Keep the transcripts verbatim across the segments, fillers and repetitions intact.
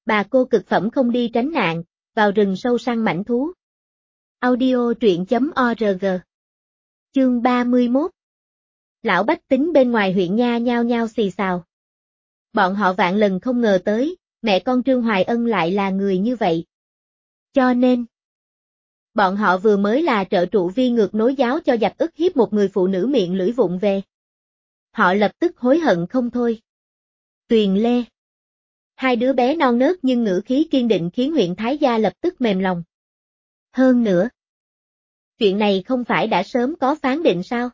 Bà cô cực phẩm không đi tránh nạn, vào rừng sâu săn mãnh thú. Audio truyện.org. Chương ba mươi mốt. Lão bách tính bên ngoài huyện nha nhao nhao xì xào. Bọn họ vạn lần không ngờ tới, mẹ con Trương Hoài Ân lại là người như vậy. Cho nên, bọn họ vừa mới là trợ trụ vi ngược nối giáo cho giặc ức hiếp một người phụ nữ miệng lưỡi vụng về. Họ lập tức hối hận không thôi. Tuyền Lê. Hai đứa bé non nớt nhưng ngữ khí kiên định khiến huyện Thái Gia lập tức mềm lòng. Hơn nữa, chuyện này không phải đã sớm có phán định sao?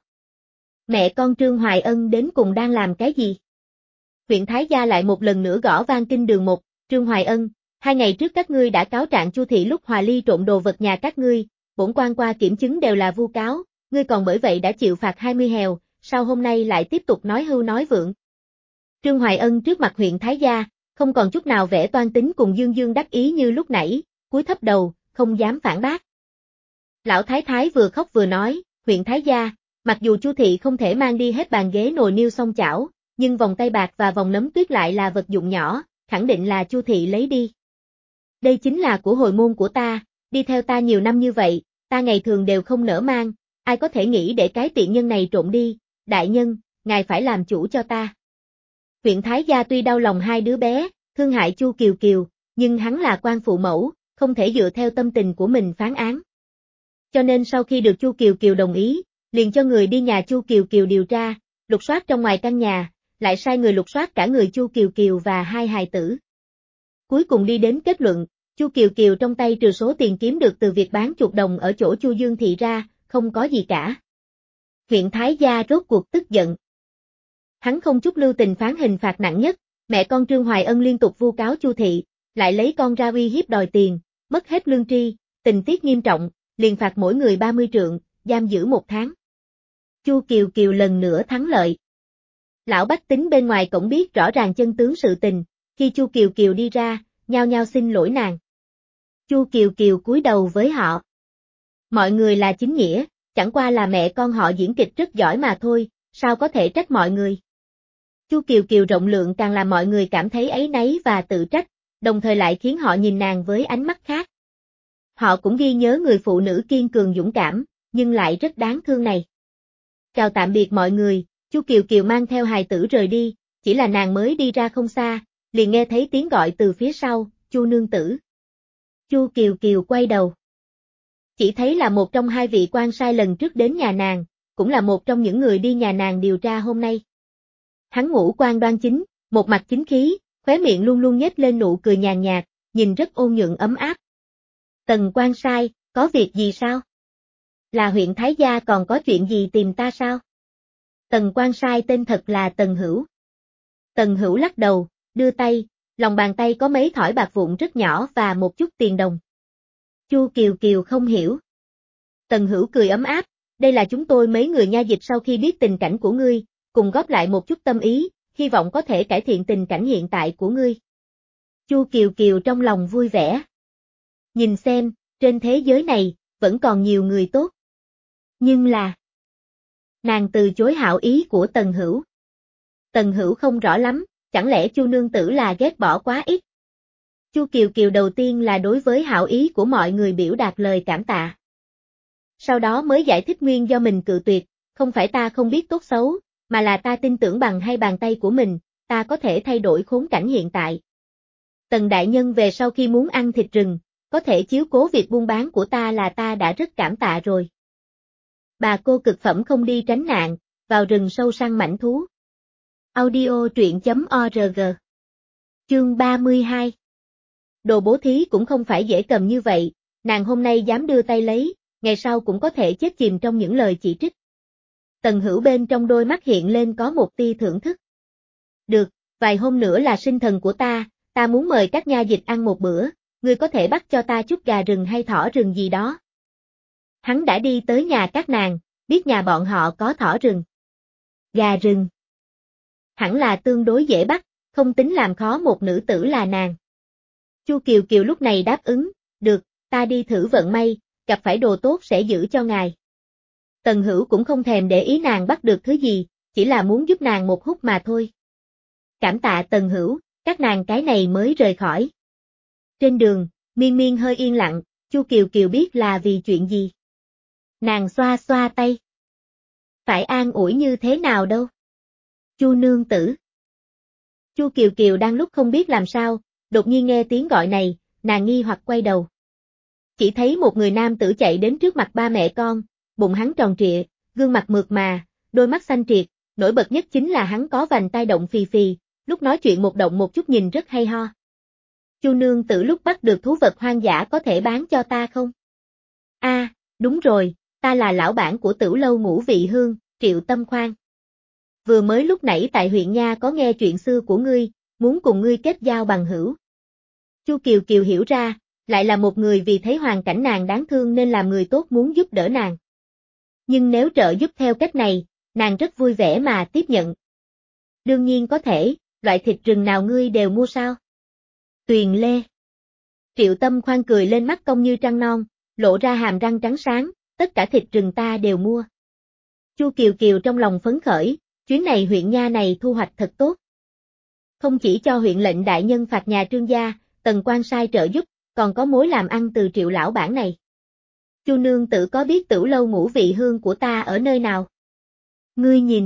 Mẹ con Trương Hoài Ân đến cùng đang làm cái gì? Huyện Thái Gia lại một lần nữa gõ vang kinh đường một, Trương Hoài Ân, hai ngày trước các ngươi đã cáo trạng Chu thị lúc Hòa Ly trộm đồ vật nhà các ngươi, bổn quan qua kiểm chứng đều là vu cáo, ngươi còn bởi vậy đã chịu phạt hai mươi hèo, sao hôm nay lại tiếp tục nói hưu nói vượng? Trương Hoài Ân trước mặt huyện Thái Gia, không còn chút nào vẻ toan tính cùng dương dương đắc ý như lúc nãy, cúi thấp đầu, không dám phản bác. Lão Thái Thái vừa khóc vừa nói, huyện Thái Gia, mặc dù Chu thị không thể mang đi hết bàn ghế nồi niêu song chảo, nhưng vòng tay bạc và vòng nấm tuyết lại là vật dụng nhỏ, khẳng định là Chu thị lấy đi. Đây chính là của hồi môn của ta, đi theo ta nhiều năm như vậy, ta ngày thường đều không nỡ mang, ai có thể nghĩ để cái tiện nhân này trộm đi, đại nhân, ngài phải làm chủ cho ta. Huyện Thái Gia tuy đau lòng hai đứa bé, thương hại Chu Kiều Kiều, nhưng hắn là quan phụ mẫu, không thể dựa theo tâm tình của mình phán án. Cho nên sau khi được Chu Kiều Kiều đồng ý, liền cho người đi nhà Chu Kiều Kiều điều tra, lục soát trong ngoài căn nhà, lại sai người lục soát cả người Chu Kiều Kiều và hai hài tử. Cuối cùng đi đến kết luận, Chu Kiều Kiều trong tay trừ số tiền kiếm được từ việc bán chuột đồng ở chỗ Chu Dương Thị ra, không có gì cả. Huyện Thái Gia rốt cuộc tức giận. Hắn không chút lưu tình phán hình phạt nặng nhất, mẹ con Trương Hoài Ân liên tục vu cáo Chu thị, lại lấy con ra uy hiếp đòi tiền, mất hết lương tri, tình tiết nghiêm trọng, liền phạt mỗi người ba mươi trượng, giam giữ một tháng. Chu Kiều Kiều lần nữa thắng lợi. Lão bách tính bên ngoài cổng biết rõ ràng chân tướng sự tình, khi Chu Kiều Kiều đi ra, nhao nhao xin lỗi nàng. Chu Kiều Kiều cúi đầu với họ. Mọi người là chính nghĩa, chẳng qua là mẹ con họ diễn kịch rất giỏi mà thôi, sao có thể trách mọi người. Chu Kiều Kiều rộng lượng càng làm mọi người cảm thấy áy náy và tự trách, đồng thời lại khiến họ nhìn nàng với ánh mắt khác. Họ cũng ghi nhớ người phụ nữ kiên cường dũng cảm, nhưng lại rất đáng thương này. Chào tạm biệt mọi người, Chu Kiều Kiều mang theo hài tử rời đi, chỉ là nàng mới đi ra không xa, liền nghe thấy tiếng gọi từ phía sau, Chu nương tử. Chu Kiều Kiều quay đầu. Chỉ thấy là một trong hai vị quan sai lần trước đến nhà nàng, cũng là một trong những người đi nhà nàng điều tra hôm nay. Hắn ngũ quan đoan chính, một mặt chính khí, khóe miệng luôn luôn nhếch lên nụ cười nhàn nhạt, nhìn rất ôn nhuận ấm áp. Tần quan sai, có việc gì sao? Là huyện Thái Gia còn có chuyện gì tìm ta sao? Tần quan sai tên thật là Tần Hữu. Tần Hữu lắc đầu, đưa tay, lòng bàn tay có mấy thỏi bạc vụn rất nhỏ và một chút tiền đồng. Chu Kiều Kiều không hiểu. Tần Hữu cười ấm áp, đây là chúng tôi mấy người nha dịch sau khi biết tình cảnh của ngươi, cùng góp lại một chút tâm ý, hy vọng có thể cải thiện tình cảnh hiện tại của ngươi. Chu Kiều Kiều trong lòng vui vẻ. Nhìn xem, trên thế giới này, vẫn còn nhiều người tốt. Nhưng là... Nàng từ chối hảo ý của Tần Hữu. Tần Hữu không rõ lắm, chẳng lẽ Chu nương tử là ghét bỏ quá ít. Chu Kiều Kiều đầu tiên là đối với hảo ý của mọi người biểu đạt lời cảm tạ. Sau đó mới giải thích nguyên do mình cự tuyệt, không phải ta không biết tốt xấu, mà là ta tin tưởng bằng hai bàn tay của mình, ta có thể thay đổi khốn cảnh hiện tại. Tần đại nhân về sau khi muốn ăn thịt rừng, có thể chiếu cố việc buôn bán của ta là ta đã rất cảm tạ rồi. Bà cô cực phẩm không đi tránh nạn, vào rừng sâu săn mãnh thú. Audio truyện.org. Chương ba mươi hai. Đồ bố thí cũng không phải dễ cầm như vậy, nàng hôm nay dám đưa tay lấy, ngày sau cũng có thể chết chìm trong những lời chỉ trích. Tần Hữu bên trong đôi mắt hiện lên có một tia thưởng thức. Được, vài hôm nữa là sinh thần của ta, ta muốn mời các nha dịch ăn một bữa, ngươi có thể bắt cho ta chút gà rừng hay thỏ rừng gì đó. Hắn đã đi tới nhà các nàng, biết nhà bọn họ có thỏ rừng. Gà rừng. Hẳn là tương đối dễ bắt, không tính làm khó một nữ tử là nàng. Chu Kiều Kiều lúc này đáp ứng, được, ta đi thử vận may, gặp phải đồ tốt sẽ giữ cho ngài. Tần Hữu cũng không thèm để ý nàng bắt được thứ gì, chỉ là muốn giúp nàng một hút mà thôi. Cảm tạ Tần Hữu, các nàng cái này mới rời khỏi. Trên đường, Miên Miên hơi yên lặng, Chu Kiều Kiều biết là vì chuyện gì. Nàng xoa xoa tay. Phải an ủi như thế nào đâu. Chu nương tử. Chu Kiều Kiều đang lúc không biết làm sao, đột nhiên nghe tiếng gọi này, nàng nghi hoặc quay đầu. Chỉ thấy một người nam tử chạy đến trước mặt ba mẹ con, bụng hắn tròn trịa, gương mặt mượt mà, đôi mắt xanh triệt, nổi bật nhất chính là hắn có vành tai động phì phì, lúc nói chuyện một động một chút nhìn rất hay ho. Chu nương tử lúc bắt được thú vật hoang dã có thể bán cho ta không? A, à, đúng rồi, ta là lão bản của Tửu lâu Ngũ Vị Hương, Triệu Tâm Khoan. Vừa mới lúc nãy tại huyện Nha có nghe chuyện xưa của ngươi, muốn cùng ngươi kết giao bằng hữu. Chu Kiều Kiều hiểu ra, lại là một người vì thấy hoàn cảnh nàng đáng thương nên làm người tốt muốn giúp đỡ nàng. Nhưng nếu trợ giúp theo cách này, nàng rất vui vẻ mà tiếp nhận. Đương nhiên có thể, loại thịt rừng nào ngươi đều mua sao? Tuyền Lê. Triệu Tâm Khoan cười lên mắt cong như trăng non, lộ ra hàm răng trắng sáng, tất cả thịt rừng ta đều mua. Chu Kiều Kiều trong lòng phấn khởi, chuyến này huyện Nha này thu hoạch thật tốt. Không chỉ cho huyện lệnh đại nhân phạt nhà Trương gia, Tần quan sai trợ giúp, còn có mối làm ăn từ Triệu lão bản này. Chu nương tử có biết Tửu lâu Ngũ Vị Hương của ta ở nơi nào? Ngươi nhìn.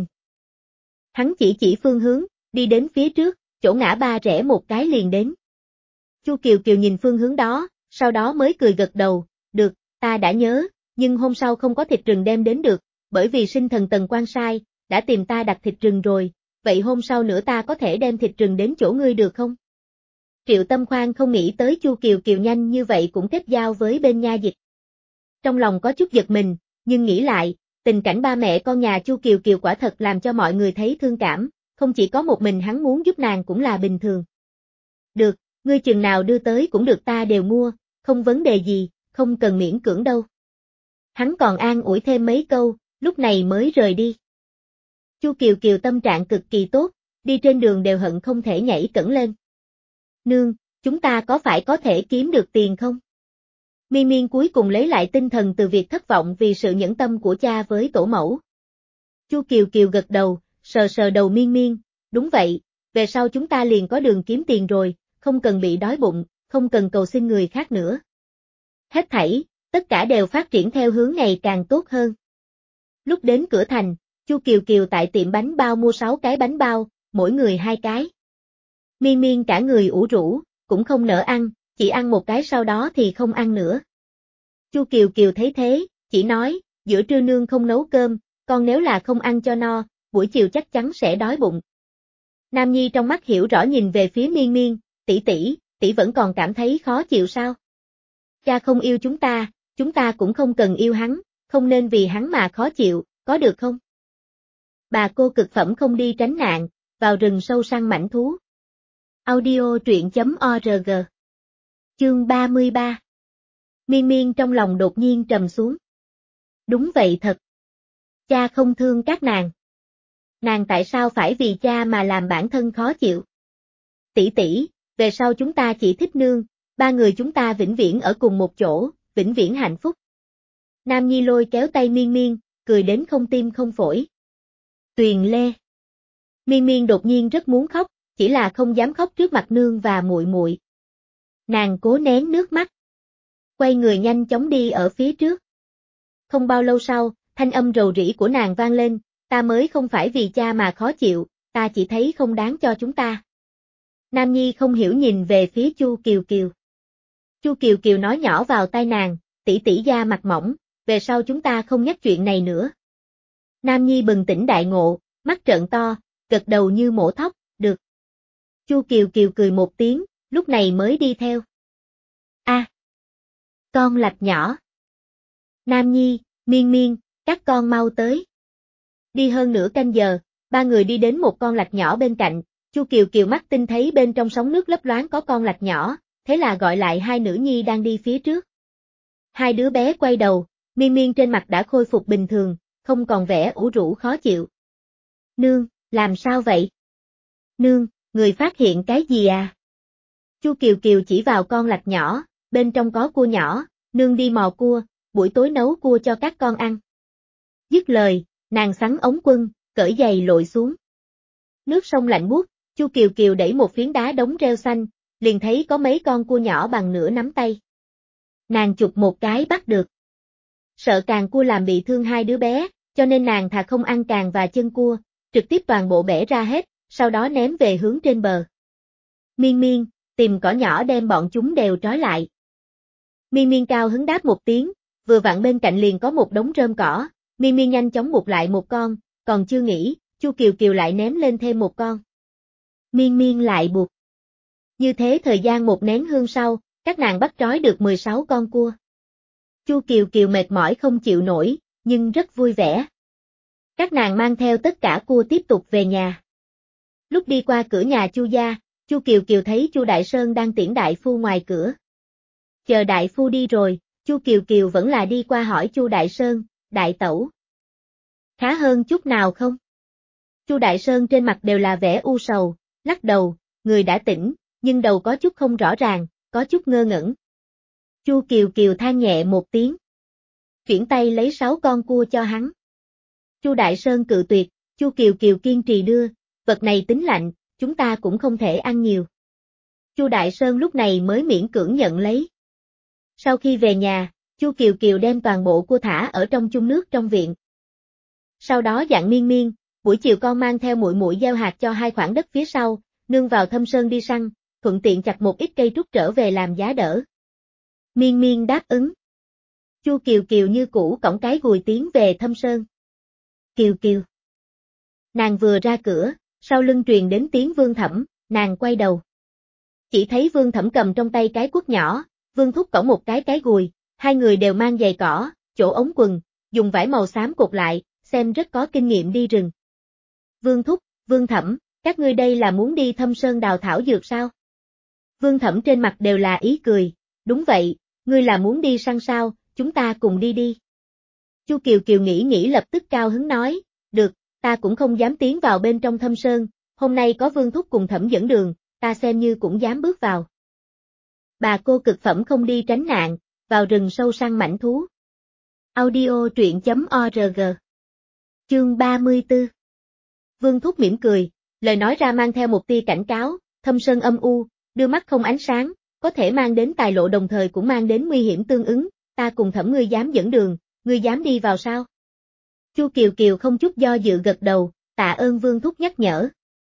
Hắn chỉ chỉ phương hướng, đi đến phía trước, chỗ ngã ba rẽ một cái liền đến. Chu Kiều Kiều nhìn phương hướng đó, sau đó mới cười gật đầu, được, ta đã nhớ, nhưng hôm sau không có thịt rừng đem đến được, bởi vì sinh thần Tần quan sai, đã tìm ta đặt thịt rừng rồi, vậy hôm sau nữa ta có thể đem thịt rừng đến chỗ ngươi được không? Triệu Tâm Khoan không nghĩ tới Chu Kiều Kiều nhanh như vậy cũng kết giao với bên Nha Dịch. Trong lòng có chút giật mình, nhưng nghĩ lại, tình cảnh ba mẹ con nhà Chu Kiều Kiều quả thật làm cho mọi người thấy thương cảm, không chỉ có một mình hắn muốn giúp nàng cũng là bình thường. Được, ngươi chừng nào đưa tới cũng được ta đều mua, không vấn đề gì, không cần miễn cưỡng đâu. Hắn còn an ủi thêm mấy câu, lúc này mới rời đi. Chu Kiều Kiều tâm trạng cực kỳ tốt, đi trên đường đều hận không thể nhảy cẫng lên. Nương, chúng ta có phải có thể kiếm được tiền không? Miên Miên cuối cùng lấy lại tinh thần từ việc thất vọng vì sự nhẫn tâm của cha với tổ mẫu. Chu Kiều Kiều gật đầu, sờ sờ đầu Miên Miên, đúng vậy, về sau chúng ta liền có đường kiếm tiền rồi, không cần bị đói bụng, không cần cầu xin người khác nữa. Hết thảy, tất cả đều phát triển theo hướng ngày càng tốt hơn. Lúc đến cửa thành, Chu Kiều Kiều tại tiệm bánh bao mua sáu cái bánh bao, mỗi người hai cái. Miên Miên cả người ủ rũ, cũng không nỡ ăn, chỉ ăn một cái sau đó thì không ăn nữa. Chu Kiều Kiều thấy thế, chỉ nói, giữa trưa nương không nấu cơm, con nếu là không ăn cho no, buổi chiều chắc chắn sẽ đói bụng. Nam Nhi trong mắt hiểu rõ nhìn về phía Miên Miên, tỷ tỷ, tỷ vẫn còn cảm thấy khó chịu sao? Cha không yêu chúng ta, chúng ta cũng không cần yêu hắn, không nên vì hắn mà khó chịu, có được không? Bà cô cực phẩm không đi tránh nạn, vào rừng sâu săn mãnh thú. Audio truyện chấm org. Chương ba mươi ba. Miên Miên trong lòng đột nhiên trầm xuống. Đúng vậy thật. Cha không thương các nàng. Nàng tại sao phải vì cha mà làm bản thân khó chịu? Tỷ tỷ, về sau chúng ta chỉ thích nương, ba người chúng ta vĩnh viễn ở cùng một chỗ, vĩnh viễn hạnh phúc. Nam Nhi lôi kéo tay Miên Miên, cười đến không tim không phổi. Tuyền Lê. Miên Miên đột nhiên rất muốn khóc, chỉ là không dám khóc trước mặt nương và muội muội. Nàng cố nén nước mắt. Quay người nhanh chóng đi ở phía trước. Không bao lâu sau, thanh âm rầu rĩ của nàng vang lên, ta mới không phải vì cha mà khó chịu, ta chỉ thấy không đáng cho chúng ta. Nam Nhi không hiểu nhìn về phía Chu Kiều Kiều. Chu Kiều Kiều nói nhỏ vào tai nàng, tỷ tỷ da mặt mỏng, về sau chúng ta không nhắc chuyện này nữa. Nam Nhi bừng tỉnh đại ngộ, mắt trợn to, gật đầu như mổ thóc, được. Chu Kiều Kiều cười một tiếng, lúc này mới đi theo. A, à, con lạch nhỏ. Nam Nhi, Miên Miên, các con mau tới. Đi hơn nửa canh giờ, ba người đi đến một con lạch nhỏ bên cạnh, Chu Kiều Kiều mắt tinh thấy bên trong sóng nước lấp loáng có con lạch nhỏ, thế là gọi lại hai nữ nhi đang đi phía trước. Hai đứa bé quay đầu, Miên Miên trên mặt đã khôi phục bình thường, không còn vẻ ủ rũ khó chịu. Nương, làm sao vậy? Nương, người phát hiện cái gì à? Chu Kiều Kiều chỉ vào con lạch nhỏ, bên trong có cua nhỏ, nương đi mò cua, buổi tối nấu cua cho các con ăn. Dứt lời, nàng xắn ống quân, cởi giày lội xuống. Nước sông lạnh buốt, Chu Kiều Kiều đẩy một phiến đá đống rêu xanh, liền thấy có mấy con cua nhỏ bằng nửa nắm tay. Nàng chụp một cái bắt được. Sợ càng cua làm bị thương hai đứa bé, cho nên nàng thà không ăn càng và chân cua, trực tiếp toàn bộ bẻ ra hết, sau đó ném về hướng trên bờ. Miên Miên, tìm cỏ nhỏ đem bọn chúng đều trói lại. Miên Miên cao hứng đáp một tiếng, vừa vặn bên cạnh liền có một đống rơm cỏ, Miên Miên nhanh chóng buộc lại một con, còn chưa nghĩ, Chu Kiều Kiều lại ném lên thêm một con. Miên Miên lại buộc. Như thế thời gian một nén hương sau, các nàng bắt trói được mười sáu con cua. Chu Kiều Kiều mệt mỏi không chịu nổi, nhưng rất vui vẻ. Các nàng mang theo tất cả cua tiếp tục về nhà. Lúc đi qua cửa nhà Chu gia, Chu Kiều Kiều thấy Chu Đại Sơn đang tiễn đại phu ngoài cửa. Chờ đại phu đi rồi, Chu Kiều Kiều vẫn là đi qua hỏi Chu Đại Sơn, đại tẩu. Khá hơn chút nào không? Chu Đại Sơn trên mặt đều là vẻ u sầu, lắc đầu, người đã tỉnh, nhưng đầu có chút không rõ ràng, có chút ngơ ngẩn. Chu Kiều Kiều than nhẹ một tiếng. Chuyển tay lấy sáu con cua cho hắn. Chu Đại Sơn cự tuyệt, Chu Kiều Kiều kiên trì đưa, vật này tính lạnh, chúng ta cũng không thể ăn nhiều. Chu Đại Sơn lúc này mới miễn cưỡng nhận lấy. Sau khi về nhà, Chu Kiều Kiều đem toàn bộ cua thả ở trong chung nước trong viện. Sau đó dặn Miên Miên, buổi chiều con mang theo muội muội gieo hạt cho hai khoảng đất phía sau, nương vào thâm sơn đi săn, thuận tiện chặt một ít cây trúc trở về làm giá đỡ. Miên Miên đáp ứng. Chu Kiều Kiều như cũ cõng cái gùi tiến về thâm sơn. Kiều Kiều. Nàng vừa ra cửa, sau lưng truyền đến tiếng Vương Thẩm, nàng quay đầu. Chỉ thấy Vương Thẩm cầm trong tay cái cuốc nhỏ, Vương Thúc cõng một cái cái gùi, hai người đều mang giày cỏ, chỗ ống quần, dùng vải màu xám cột lại, xem rất có kinh nghiệm đi rừng. Vương Thúc, Vương Thẩm, các ngươi đây là muốn đi thâm sơn đào thảo dược sao? Vương Thẩm trên mặt đều là ý cười, đúng vậy, ngươi là muốn đi săn sao, chúng ta cùng đi đi. Chu Kiều Kiều nghĩ nghĩ lập tức cao hứng nói, được, ta cũng không dám tiến vào bên trong thâm sơn, hôm nay có Vương Thúc cùng Thẩm dẫn đường, ta xem như cũng dám bước vào. Bà cô cực phẩm không đi tránh nạn, vào rừng sâu săn mãnh thú. Audio truyện chấm org. Chương ba mươi tư. Vương Thúc mỉm cười, lời nói ra mang theo một tia cảnh cáo, thâm sơn âm u, đưa mắt không ánh sáng, có thể mang đến tài lộ đồng thời cũng mang đến nguy hiểm tương ứng, ta cùng Thẩm ngươi dám dẫn đường, ngươi dám đi vào sao? Chu Kiều Kiều không chút do dự gật đầu, tạ ơn Vương Thúc nhắc nhở.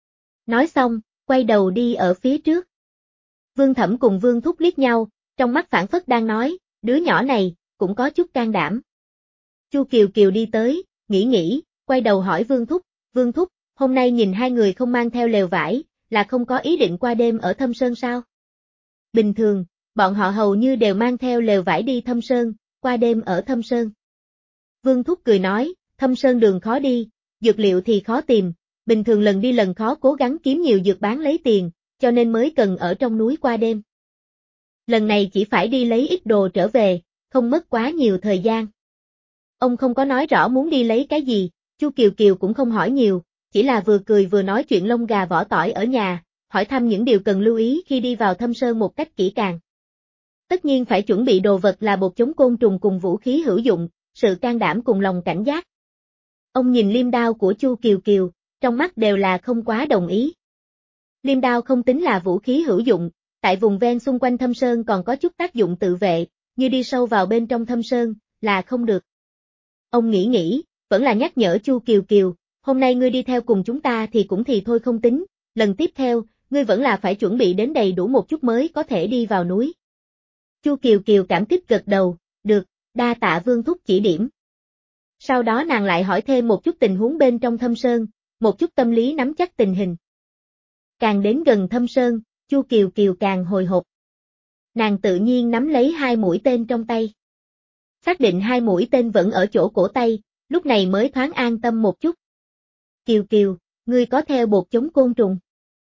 Nói xong, quay đầu đi ở phía trước. Vương Thẩm cùng Vương Thúc liếc nhau, trong mắt phảng phất đang nói, đứa nhỏ này, cũng có chút can đảm. Chu Kiều Kiều đi tới, nghĩ nghĩ, quay đầu hỏi Vương Thúc, Vương Thúc, hôm nay nhìn hai người không mang theo lều vải, là không có ý định qua đêm ở thâm sơn sao? Bình thường, bọn họ hầu như đều mang theo lều vải đi thâm sơn, qua đêm ở thâm sơn. Vương Thúc cười nói, thâm sơn đường khó đi, dược liệu thì khó tìm, bình thường lần đi lần khó cố gắng kiếm nhiều dược bán lấy tiền, cho nên mới cần ở trong núi qua đêm. Lần này chỉ phải đi lấy ít đồ trở về, không mất quá nhiều thời gian. Ông không có nói rõ muốn đi lấy cái gì, Chu Kiều Kiều cũng không hỏi nhiều, chỉ là vừa cười vừa nói chuyện lông gà vỏ tỏi ở nhà, hỏi thăm những điều cần lưu ý khi đi vào thâm sơn một cách kỹ càng. Tất nhiên phải chuẩn bị đồ vật là bột chống côn trùng cùng vũ khí hữu dụng, sự can đảm cùng lòng cảnh giác. Ông nhìn liêm đao của Chu Kiều Kiều, trong mắt đều là không quá đồng ý. Liêm đao không tính là vũ khí hữu dụng, tại vùng ven xung quanh thâm sơn còn có chút tác dụng tự vệ, như đi sâu vào bên trong thâm sơn, là không được. Ông nghĩ nghĩ, vẫn là nhắc nhở Chu Kiều Kiều, hôm nay ngươi đi theo cùng chúng ta thì cũng thì thôi không tính, lần tiếp theo, ngươi vẫn là phải chuẩn bị đến đầy đủ một chút mới có thể đi vào núi. Chu Kiều Kiều cảm kích gật đầu, được, đa tạ Vương Thúc chỉ điểm. Sau đó nàng lại hỏi thêm một chút tình huống bên trong thâm sơn, một chút tâm lý nắm chắc tình hình. Càng đến gần thâm sơn, Chu Kiều Kiều càng hồi hộp. Nàng tự nhiên nắm lấy hai mũi tên trong tay. Xác định hai mũi tên vẫn ở chỗ cổ tay, lúc này mới thoáng an tâm một chút. Kiều Kiều, ngươi có theo bột chống côn trùng?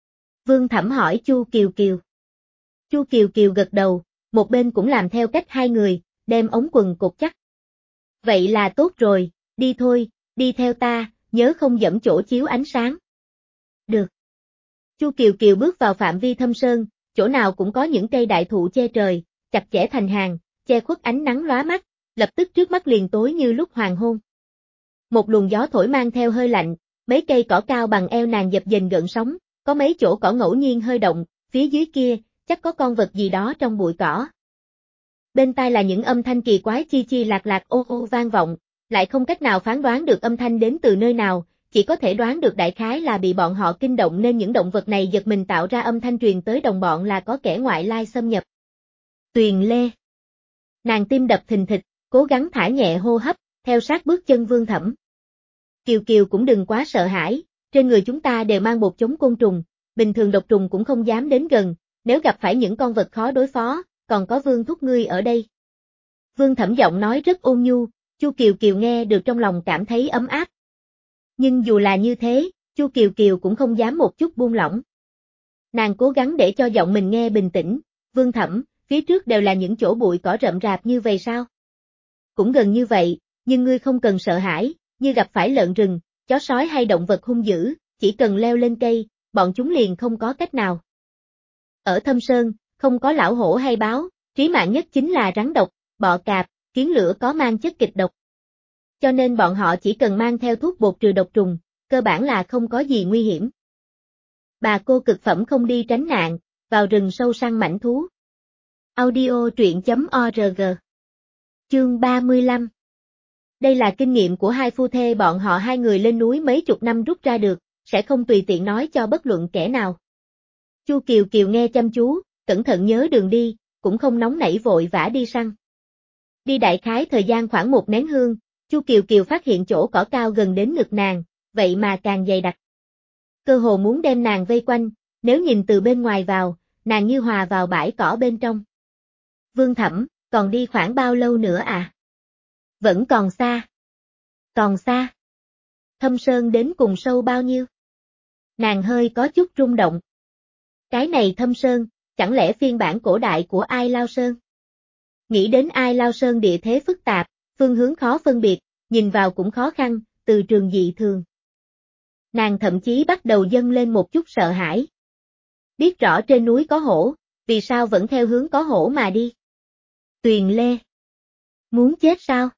Vương Thẩm hỏi Chu Kiều Kiều. Chu Kiều Kiều gật đầu, một bên cũng làm theo cách hai người, đem ống quần cột chắc. Vậy là tốt rồi, đi thôi, đi theo ta, nhớ không dẫm chỗ chiếu ánh sáng. Được. Chu Kiều Kiều bước vào phạm vi thâm sơn, chỗ nào cũng có những cây đại thụ che trời, chặt chẽ thành hàng, che khuất ánh nắng lóa mắt, lập tức trước mắt liền tối như lúc hoàng hôn. Một luồng gió thổi mang theo hơi lạnh, mấy cây cỏ cao bằng eo nàng dập dềnh gợn sóng, có mấy chỗ cỏ ngẫu nhiên hơi động, phía dưới kia, chắc có con vật gì đó trong bụi cỏ. Bên tai là những âm thanh kỳ quái chi chi lạc lạc ô ô vang vọng, lại không cách nào phán đoán được âm thanh đến từ nơi nào, chỉ có thể đoán được đại khái là bị bọn họ kinh động nên những động vật này giật mình tạo ra âm thanh truyền tới đồng bọn là có kẻ ngoại lai xâm nhập. Tuyền Lê. Nàng tim đập thình thịch, cố gắng thả nhẹ hô hấp, theo sát bước chân Vương Thẩm. Kiều Kiều cũng đừng quá sợ hãi, trên người chúng ta đều mang bột chống côn trùng, bình thường độc trùng cũng không dám đến gần, nếu gặp phải những con vật khó đối phó, còn có Vương thúc ngươi ở đây. Vương Thẩm giọng nói rất ôn nhu, Chu Kiều Kiều nghe được trong lòng cảm thấy ấm áp. Nhưng dù là như thế, Chu Kiều Kiều cũng không dám một chút buông lỏng. Nàng cố gắng để cho giọng mình nghe bình tĩnh, Vương Thẩm, phía trước đều là những chỗ bụi cỏ rậm rạp như vậy sao? Cũng gần như vậy, nhưng ngươi không cần sợ hãi, như gặp phải lợn rừng, chó sói hay động vật hung dữ, chỉ cần leo lên cây, bọn chúng liền không có cách nào. Ở Thâm Sơn, không có lão hổ hay báo, trí mạng nhất chính là rắn độc, bọ cạp, kiến lửa có mang chất kịch độc. Cho nên bọn họ chỉ cần mang theo thuốc bột trừ độc trùng, cơ bản là không có gì nguy hiểm. Bà cô cực phẩm không đi tránh nạn, vào rừng sâu săn mãnh thú. Audio truyện chấm org. Chương ba mươi lăm. Đây là kinh nghiệm của hai phu thê bọn họ hai người lên núi mấy chục năm rút ra được, sẽ không tùy tiện nói cho bất luận kẻ nào. Chu Kiều Kiều nghe chăm chú, cẩn thận nhớ đường đi, cũng không nóng nảy vội vã đi săn. Đi đại khái thời gian khoảng một nén hương, Chu Kiều Kiều phát hiện chỗ cỏ cao gần đến ngực nàng, vậy mà càng dày đặc. Cơ hồ muốn đem nàng vây quanh, nếu nhìn từ bên ngoài vào, nàng như hòa vào bãi cỏ bên trong. Vương Thẩm, còn đi khoảng bao lâu nữa à? Vẫn còn xa. Còn xa. Thâm Sơn đến cùng sâu bao nhiêu? Nàng hơi có chút rung động. Cái này Thâm Sơn, chẳng lẽ phiên bản cổ đại của Ai Lao Sơn? Nghĩ đến Ai Lao Sơn địa thế phức tạp, phương hướng khó phân biệt, nhìn vào cũng khó khăn, từ trường dị thường. Nàng thậm chí bắt đầu dâng lên một chút sợ hãi. Biết rõ trên núi có hổ, vì sao vẫn theo hướng có hổ mà đi? Tuyền Lê. Muốn chết sao?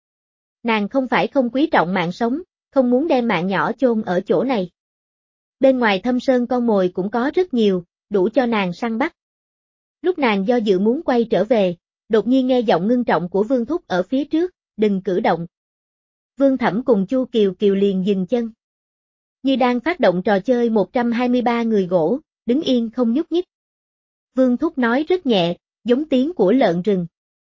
Nàng không phải không quý trọng mạng sống, không muốn đem mạng nhỏ chôn ở chỗ này. Bên ngoài Thâm Sơn con mồi cũng có rất nhiều, đủ cho nàng săn bắt. Lúc nàng do dự muốn quay trở về, đột nhiên nghe giọng ngưng trọng của Vương Thúc ở phía trước, đừng cử động. Vương Thẩm cùng Chu Kiều Kiều liền dừng chân. Như đang phát động trò chơi một trăm hai mươi ba người gỗ, đứng yên không nhúc nhích. Vương Thúc nói rất nhẹ, giống tiếng của lợn rừng.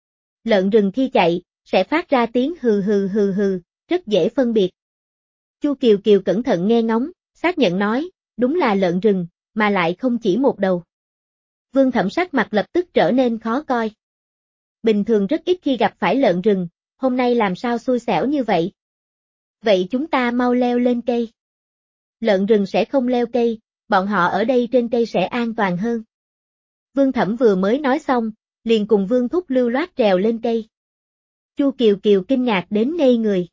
Lợn rừng khi chạy, sẽ phát ra tiếng hừ hừ hừ hừ, rất dễ phân biệt. Chu Kiều Kiều cẩn thận nghe ngóng, xác nhận nói, đúng là lợn rừng, mà lại không chỉ một đầu. Vương Thẩm sắc mặt lập tức trở nên khó coi. Bình thường rất ít khi gặp phải lợn rừng, hôm nay làm sao xui xẻo như vậy? Vậy chúng ta mau leo lên cây. Lợn rừng sẽ không leo cây, bọn họ ở đây trên cây sẽ an toàn hơn. Vương Thẩm vừa mới nói xong, liền cùng Vương Thúc lưu loát trèo lên cây. Chu Kiều Kiều kinh ngạc đến ngây người.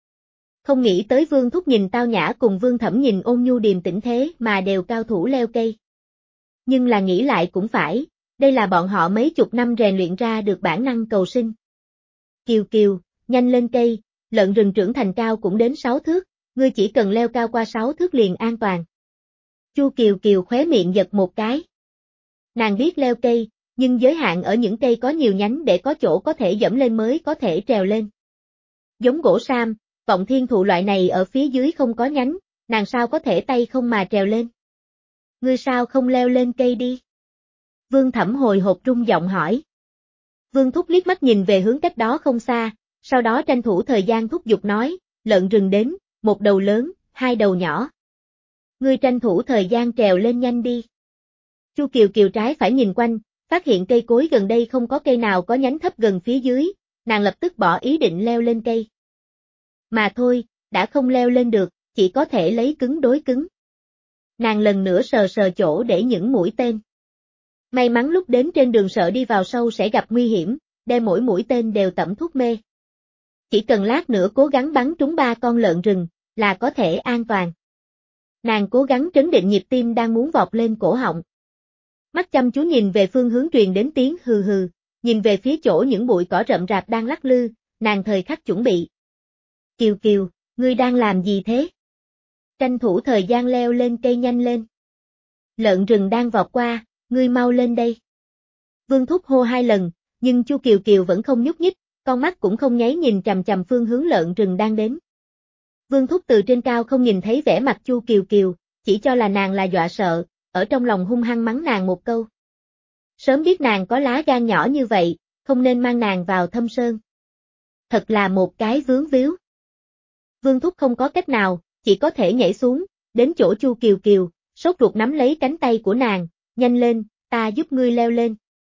Không nghĩ tới Vương Thúc nhìn tao nhã cùng Vương Thẩm nhìn ôn nhu điềm tĩnh thế mà đều cao thủ leo cây. Nhưng là nghĩ lại cũng phải, đây là bọn họ mấy chục năm rèn luyện ra được bản năng cầu sinh. Kiều Kiều, nhanh lên cây, lợn rừng trưởng thành cao cũng đến sáu thước, ngươi chỉ cần leo cao qua sáu thước liền an toàn. Chu Kiều Kiều khóe miệng giật một cái. Nàng biết leo cây, nhưng giới hạn ở những cây có nhiều nhánh để có chỗ có thể dẫm lên mới có thể trèo lên. Giống gỗ sam, vọng thiên thụ loại này ở phía dưới không có nhánh, nàng sao có thể tay không mà trèo lên? Ngươi sao không leo lên cây đi? Vương Thẩm hồi hộp rung giọng hỏi. Vương Thúc liếc mắt nhìn về hướng cách đó không xa, sau đó tranh thủ thời gian thúc giục nói, lợn rừng đến, một đầu lớn, hai đầu nhỏ. Ngươi tranh thủ thời gian trèo lên nhanh đi. Chu Kiều Kiều trái phải nhìn quanh, phát hiện cây cối gần đây không có cây nào có nhánh thấp gần phía dưới, nàng lập tức bỏ ý định leo lên cây. Mà thôi, đã không leo lên được, chỉ có thể lấy cứng đối cứng. Nàng lần nữa sờ sờ chỗ để những mũi tên. May mắn lúc đến trên đường sợ đi vào sâu sẽ gặp nguy hiểm, đem mỗi mũi tên đều tẩm thuốc mê. Chỉ cần lát nữa cố gắng bắn trúng ba con lợn rừng, là có thể an toàn. Nàng cố gắng trấn định nhịp tim đang muốn vọt lên cổ họng. Mắt chăm chú nhìn về phương hướng truyền đến tiếng hừ hừ, nhìn về phía chỗ những bụi cỏ rậm rạp đang lắc lư, nàng thời khắc chuẩn bị. Kiều Kiều, ngươi đang làm gì thế? Tranh thủ thời gian leo lên cây nhanh lên. Lợn rừng đang vọt qua, ngươi mau lên đây. Vương Thúc hô hai lần, nhưng Chu Kiều Kiều vẫn không nhúc nhích, con mắt cũng không nháy nhìn chằm chằm phương hướng lợn rừng đang đến. Vương Thúc từ trên cao không nhìn thấy vẻ mặt Chu Kiều Kiều, chỉ cho là nàng là dọa sợ, ở trong lòng hung hăng mắng nàng một câu. Sớm biết nàng có lá gan nhỏ như vậy, không nên mang nàng vào Thâm Sơn. Thật là một cái vướng víu. Vương Thúc không có cách nào, chỉ có thể nhảy xuống, đến chỗ Chu Kiều Kiều, sốt ruột nắm lấy cánh tay của nàng, nhanh lên, ta giúp ngươi leo lên.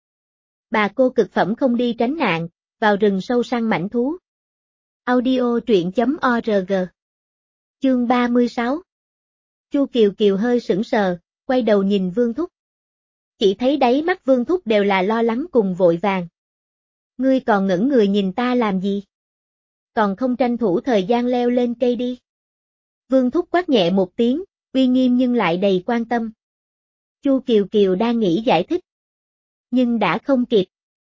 Bà cô cực phẩm không đi tránh nạn, vào rừng sâu săn mãnh thú. Audio truyện chấm org. Chương ba mươi sáu. Chu Kiều Kiều hơi sững sờ, quay đầu nhìn Vương Thúc. Chỉ thấy đáy mắt Vương Thúc đều là lo lắng cùng vội vàng. Ngươi còn ngẩn người nhìn ta làm gì? Còn không tranh thủ thời gian leo lên cây đi. Vương Thúc quát nhẹ một tiếng, uy nghiêm nhưng lại đầy quan tâm. Chu Kiều Kiều đang nghĩ giải thích. Nhưng đã không kịp.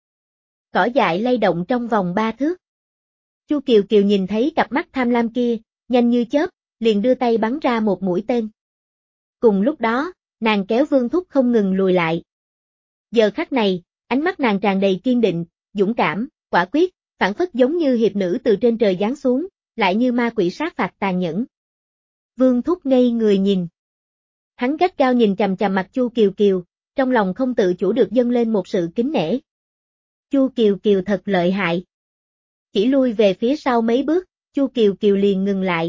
Cỏ dại lay động trong vòng ba thước. Chu Kiều Kiều nhìn thấy cặp mắt tham lam kia, nhanh như chớp, liền đưa tay bắn ra một mũi tên. Cùng lúc đó, nàng kéo Vương Thúc không ngừng lùi lại. Giờ khắc này, ánh mắt nàng tràn đầy kiên định, dũng cảm, quả quyết, phảng phất giống như hiệp nữ từ trên trời giáng xuống, lại như ma quỷ sát phạt tàn nhẫn. Vương Thúc ngây người nhìn. Hắn gắt gao nhìn chằm chằm mặt Chu Kiều Kiều, trong lòng không tự chủ được dâng lên một sự kính nể. Chu Kiều Kiều thật lợi hại. Chỉ lui về phía sau mấy bước, Chu Kiều Kiều liền ngừng lại.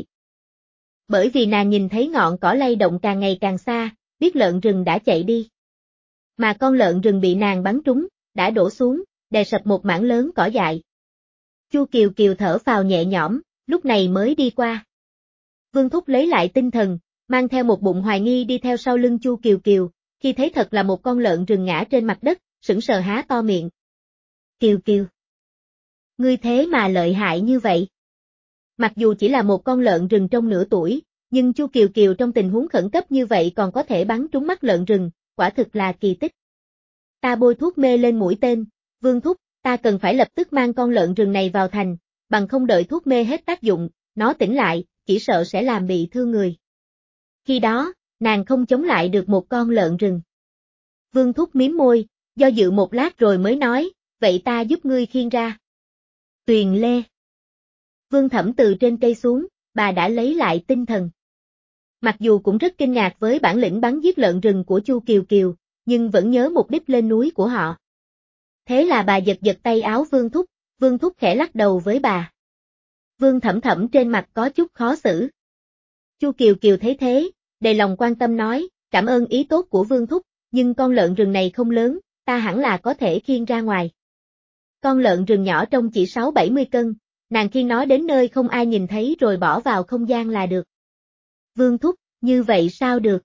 Bởi vì nàng nhìn thấy ngọn cỏ lay động càng ngày càng xa, biết lợn rừng đã chạy đi. Mà con lợn rừng bị nàng bắn trúng, đã đổ xuống, đè sập một mảng lớn cỏ dại. Chu Kiều Kiều thở phào nhẹ nhõm, lúc này mới đi qua. Vương Thúc lấy lại tinh thần, mang theo một bụng hoài nghi đi theo sau lưng Chu Kiều Kiều, khi thấy thật là một con lợn rừng ngã trên mặt đất, sững sờ há to miệng. Kiều Kiều, ngươi thế mà lợi hại như vậy. Mặc dù chỉ là một con lợn rừng trong nửa tuổi, nhưng Chu Kiều Kiều trong tình huống khẩn cấp như vậy còn có thể bắn trúng mắt lợn rừng, quả thực là kỳ tích. Ta bôi thuốc mê lên mũi tên, Vương Thúc, ta cần phải lập tức mang con lợn rừng này vào thành, bằng không đợi thuốc mê hết tác dụng, nó tỉnh lại, chỉ sợ sẽ làm bị thương người. Khi đó, nàng không chống lại được một con lợn rừng. Vương Thúc miếm môi, do dự một lát rồi mới nói, vậy ta giúp ngươi khiêng ra. Tuyền Lê. Vương Thẩm từ trên cây xuống, bà đã lấy lại tinh thần. Mặc dù cũng rất kinh ngạc với bản lĩnh bắn giết lợn rừng của Chu Kiều Kiều, nhưng vẫn nhớ mục đích lên núi của họ. Thế là bà giật giật tay áo Vương Thúc, Vương Thúc khẽ lắc đầu với bà. Vương Thẩm Thẩm trên mặt có chút khó xử. Chu Kiều Kiều thấy thế, đầy lòng quan tâm nói, cảm ơn ý tốt của Vương Thúc, nhưng con lợn rừng này không lớn, ta hẳn là có thể khiêng ra ngoài. Con lợn rừng nhỏ trông chỉ sáu bảy mươi cân, nàng khiêng nó đến nơi không ai nhìn thấy rồi bỏ vào không gian là được. Vương Thúc, như vậy sao được?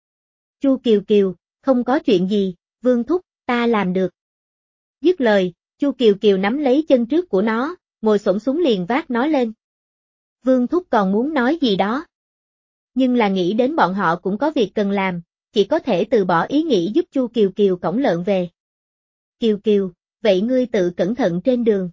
Chu Kiều Kiều, không có chuyện gì, Vương Thúc, ta làm được. Dứt lời, Chu Kiều Kiều nắm lấy chân trước của nó, ngồi xổm xuống liền vác nó lên. Vương Thúc còn muốn nói gì đó. Nhưng là nghĩ đến bọn họ cũng có việc cần làm, chỉ có thể từ bỏ ý nghĩ giúp Chu Kiều Kiều cõng lợn về. Kiều Kiều, vậy ngươi tự cẩn thận trên đường.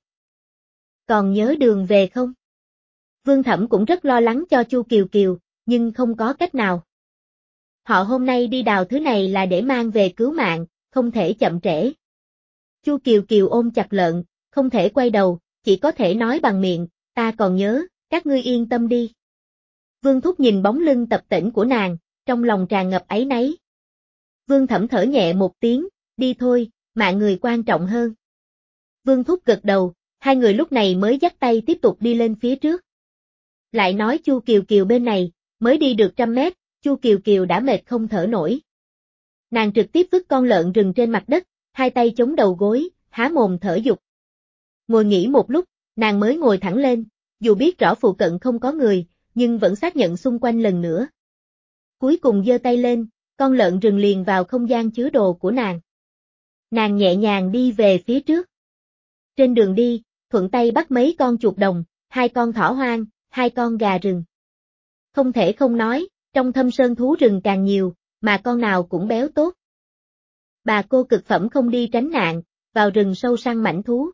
Còn nhớ đường về không? Vương Thẩm cũng rất lo lắng cho Chu Kiều Kiều, nhưng không có cách nào. Họ hôm nay đi đào thứ này là để mang về cứu mạng, không thể chậm trễ. Chu Kiều Kiều ôm chặt lợn, không thể quay đầu, chỉ có thể nói bằng miệng, ta còn nhớ, các ngươi yên tâm đi. Vương Thúc nhìn bóng lưng tập tễnh của nàng, trong lòng tràn ngập áy náy. Vương Thẩm thở nhẹ một tiếng, đi thôi, mạng người quan trọng hơn. Vương Thúc gật đầu, hai người lúc này mới dắt tay tiếp tục đi lên phía trước. Lại nói Chu Kiều Kiều bên này, mới đi được trăm mét, Chu Kiều Kiều đã mệt không thở nổi. Nàng trực tiếp vứt con lợn rừng trên mặt đất, hai tay chống đầu gối, há mồm thở dục. Ngồi nghỉ một lúc, nàng mới ngồi thẳng lên, dù biết rõ phụ cận không có người, nhưng vẫn xác nhận xung quanh lần nữa. Cuối cùng giơ tay lên, con lợn rừng liền vào không gian chứa đồ của nàng. Nàng nhẹ nhàng đi về phía trước. Trên đường đi, thuận tay bắt mấy con chuột đồng, hai con thỏ hoang, hai con gà rừng. Không thể không nói, trong Thâm Sơn thú rừng càng nhiều, mà con nào cũng béo tốt. Bà cô cực phẩm không đi tránh nạn, vào rừng sâu săn mãnh thú.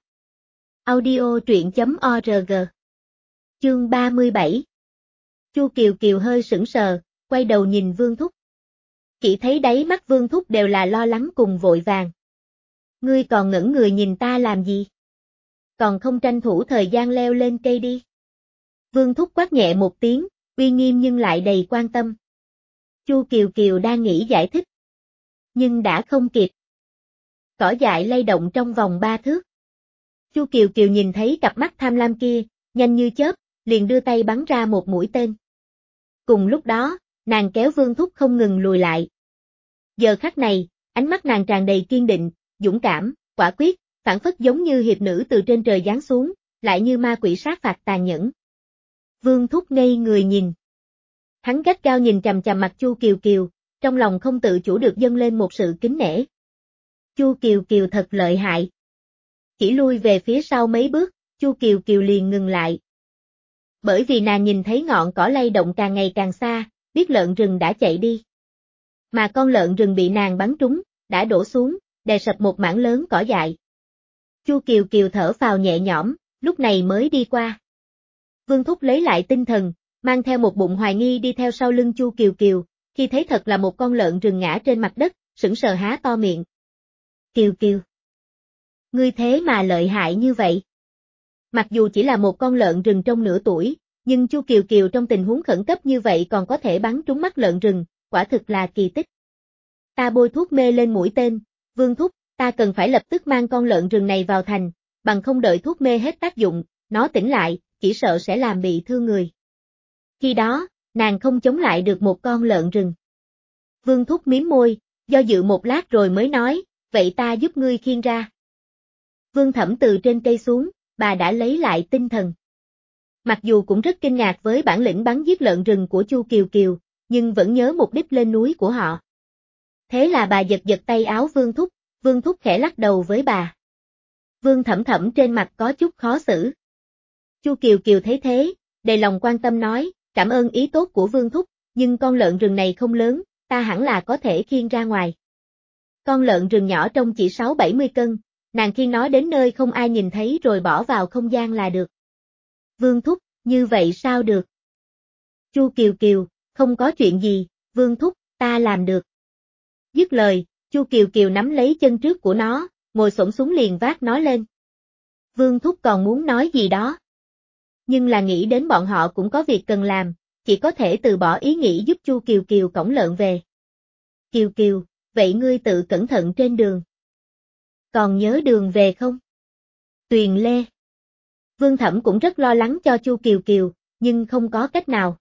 Audio truyện chấm org. Chương ba mươi bảy. Chu Kiều Kiều hơi sững sờ, quay đầu nhìn Vương Thúc. Chỉ thấy đáy mắt Vương Thúc đều là lo lắng cùng vội vàng. Ngươi còn ngẩn người nhìn ta làm gì? Còn không tranh thủ thời gian leo lên cây đi. Vương Thúc quát nhẹ một tiếng, uy nghiêm nhưng lại đầy quan tâm. Chu Kiều Kiều đang nghĩ giải thích. Nhưng đã không kịp. Cỏ dại lay động trong vòng ba thước. Chu Kiều Kiều nhìn thấy cặp mắt tham lam kia, nhanh như chớp, liền đưa tay bắn ra một mũi tên. Cùng lúc đó, nàng kéo Vương Thúc không ngừng lùi lại. Giờ khắc này, ánh mắt nàng tràn đầy kiên định, dũng cảm, quả quyết, phảng phất giống như hiệp nữ từ trên trời giáng xuống, lại như ma quỷ sát phạt tàn nhẫn. Vương Thúc ngây người nhìn. Hắn gắt gao nhìn chằm chằm mặt Chu Kiều Kiều, trong lòng không tự chủ được dâng lên một sự kính nể. Chu Kiều Kiều thật lợi hại. Chỉ lui về phía sau mấy bước, Chu Kiều Kiều liền ngừng lại. Bởi vì nàng nhìn thấy ngọn cỏ lay động càng ngày càng xa, biết lợn rừng đã chạy đi. Mà con lợn rừng bị nàng bắn trúng, đã đổ xuống, đè sập một mảng lớn cỏ dại. Chu Kiều Kiều thở phào nhẹ nhõm, lúc này mới đi qua. Vương Thúc lấy lại tinh thần, mang theo một bụng hoài nghi đi theo sau lưng Chu Kiều Kiều, khi thấy thật là một con lợn rừng ngã trên mặt đất, sững sờ há to miệng. Kiều Kiều, ngươi thế mà lợi hại như vậy. Mặc dù chỉ là một con lợn rừng trong nửa tuổi, nhưng Chu Kiều Kiều trong tình huống khẩn cấp như vậy còn có thể bắn trúng mắt lợn rừng, quả thực là kỳ tích. Ta bôi thuốc mê lên mũi tên, Vương Thúc, ta cần phải lập tức mang con lợn rừng này vào thành, bằng không đợi thuốc mê hết tác dụng, nó tỉnh lại, chỉ sợ sẽ làm bị thương người. Khi đó, nàng không chống lại được một con lợn rừng. Vương Thúc mím môi, do dự một lát rồi mới nói, vậy ta giúp ngươi khiêng ra. Vương Thẩm từ trên cây xuống, bà đã lấy lại tinh thần. Mặc dù cũng rất kinh ngạc với bản lĩnh bắn giết lợn rừng của Chu Kiều Kiều, nhưng vẫn nhớ mục đích lên núi của họ. Thế là bà giật giật tay áo Vương Thúc, Vương Thúc khẽ lắc đầu với bà. Vương Thẩm Thẩm trên mặt có chút khó xử. Chu Kiều Kiều thấy thế, đầy lòng quan tâm nói, cảm ơn ý tốt của Vương Thúc, nhưng con lợn rừng này không lớn, ta hẳn là có thể khiêng ra ngoài. Con lợn rừng nhỏ trông chỉ sáu bảy mươi cân, nàng khiêng nó đến nơi không ai nhìn thấy rồi bỏ vào không gian là được. Vương Thúc, như vậy sao được? Chu Kiều Kiều, không có chuyện gì, Vương Thúc, ta làm được. Dứt lời, Chu Kiều Kiều nắm lấy chân trước của nó, ngồi xổm xuống liền vác nó lên. Vương Thúc còn muốn nói gì đó. Nhưng là nghĩ đến bọn họ cũng có việc cần làm, chỉ có thể từ bỏ ý nghĩ giúp Chu Kiều Kiều cõng lợn về. Kiều Kiều, vậy ngươi tự cẩn thận trên đường. Còn nhớ đường về không? Tuyền Lê. Vương Thẩm cũng rất lo lắng cho Chu Kiều Kiều, nhưng không có cách nào.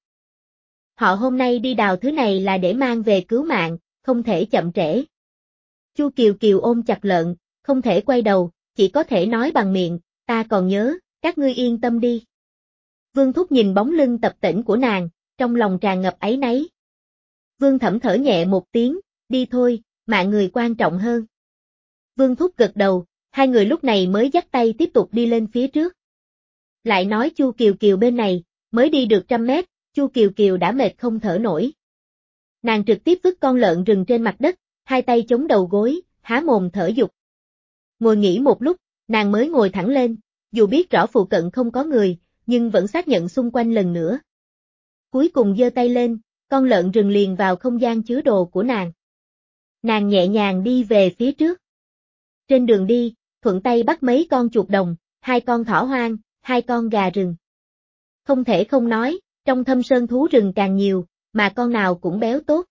Họ hôm nay đi đào thứ này là để mang về cứu mạng, không thể chậm trễ. Chu Kiều Kiều ôm chặt lợn, không thể quay đầu, chỉ có thể nói bằng miệng, ta còn nhớ, các ngươi yên tâm đi. Vương Thúc nhìn bóng lưng tập tễnh của nàng, trong lòng tràn ngập áy náy. Vương Thẩm thở nhẹ một tiếng, đi thôi, mạng người quan trọng hơn. Vương Thúc gật đầu, hai người lúc này mới dắt tay tiếp tục đi lên phía trước. Lại nói Chu Kiều Kiều bên này, mới đi được trăm mét, Chu Kiều Kiều đã mệt không thở nổi. Nàng trực tiếp vứt con lợn rừng trên mặt đất, hai tay chống đầu gối, há mồm thở dục. Ngồi nghỉ một lúc, nàng mới ngồi thẳng lên, dù biết rõ phụ cận không có người, nhưng vẫn xác nhận xung quanh lần nữa. Cuối cùng giơ tay lên, con lợn rừng liền vào không gian chứa đồ của nàng. Nàng nhẹ nhàng đi về phía trước. Trên đường đi, thuận tay bắt mấy con chuột đồng, hai con thỏ hoang, hai con gà rừng. Không thể không nói, trong thâm sơn thú rừng càng nhiều, mà con nào cũng béo tốt.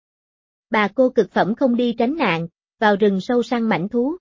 Bà cô cực phẩm không đi tránh nạn, vào rừng sâu săn mãnh thú.